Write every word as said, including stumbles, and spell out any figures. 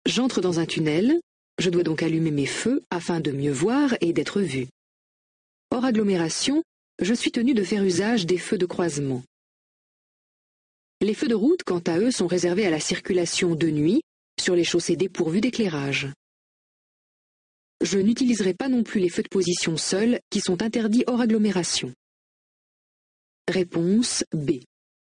J'entre dans un tunnel, je dois donc allumer mes feux afin de mieux voir et d'être vu. Hors agglomération, je suis tenu de faire usage des feux de croisement. Les feux de route, quant à eux, sont réservés à la circulation de nuit, sur les chaussées dépourvues d'éclairage. Je n'utiliserai pas non plus les feux de position seuls, qui sont interdits hors agglomération. Réponse B.